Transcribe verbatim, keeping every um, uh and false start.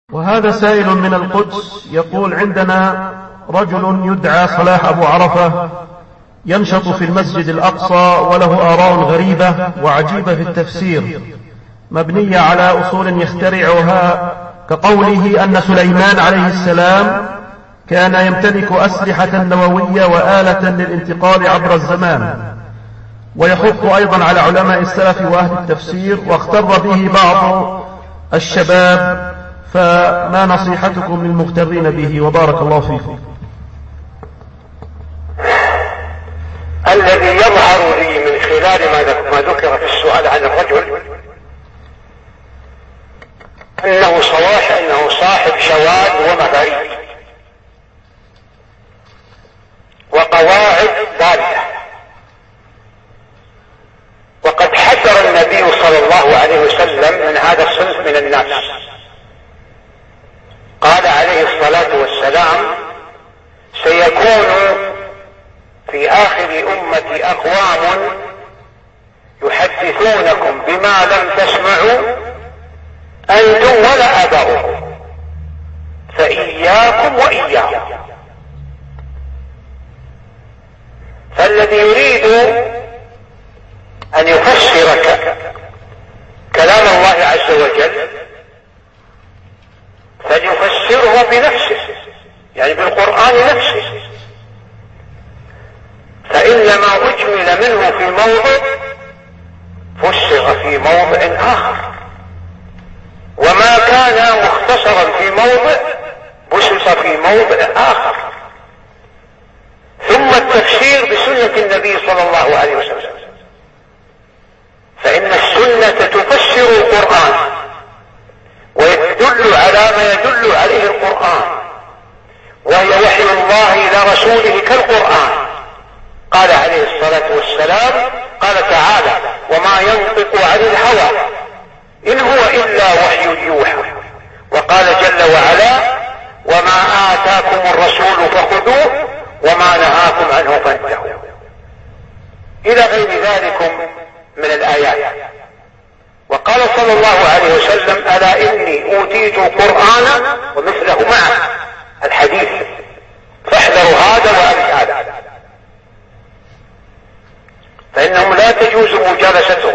وهذا سائل من القدس يقول: عندنا رجل يدعى صلاح أبو عرفة ينشط في المسجد الأقصى وله آراء غريبة وعجيبة في التفسير مبنية على أصول يخترعها، كقوله أن سليمان عليه السلام كان يمتلك أسلحة نووية وآلة للانتقال عبر الزمان، ويحث أيضا على علماء السلف وأهل التفسير، واغتر به بعض الشباب، فما نصيحتكم للمغترين به؟ وبارك الله فيكم. الذي يظهر لي من خلال ما ذكر في السؤال عن الرجل أنه صلاح أنه صاحب شواذ ومفاريد وقواعد ضالة، وقد حذر النبي صلى الله عليه وسلم من هذا الصنف من الناس. قال عليه الصلاة والسلام: سيكون في آخر أمتي أقوام يحدثونكم بما لم تسمعوا أنتم ولا آباؤكم، فإياكم وإياهم. فالذي يريد أن يفسر كلام الله عز وجل فليفسره بنفسه، يعني بالقرآن نفسه، فإن ما أجمل منه في موضع فسر في موضع آخر، وما كان مختصرا في موضع بسط في موضع آخر. ثم التفسير بسنة النبي صلى الله عليه وسلم، فإن السنة تفسر القرآن ويدل على ما يدل عليه القرآن، وهي وحي الله إلى رسوله كالقرآن. قال عليه الصلاة والسلام: قال تعالى: وما ينطق عن الهوى إن هو إلا وحي يوحى. وقال جل وعلا: وما آتاكم الرسول فخذوه وما نهاكم عنه فانتهوا، إلى غير ذلك من الآيات. وقال صلى الله عليه وسلم: ألا إني أوتيت قرآنا ومثله معه، الحديث، فاحذروا هذا وأمثاله، فإنهم لا تجوز مجالستهم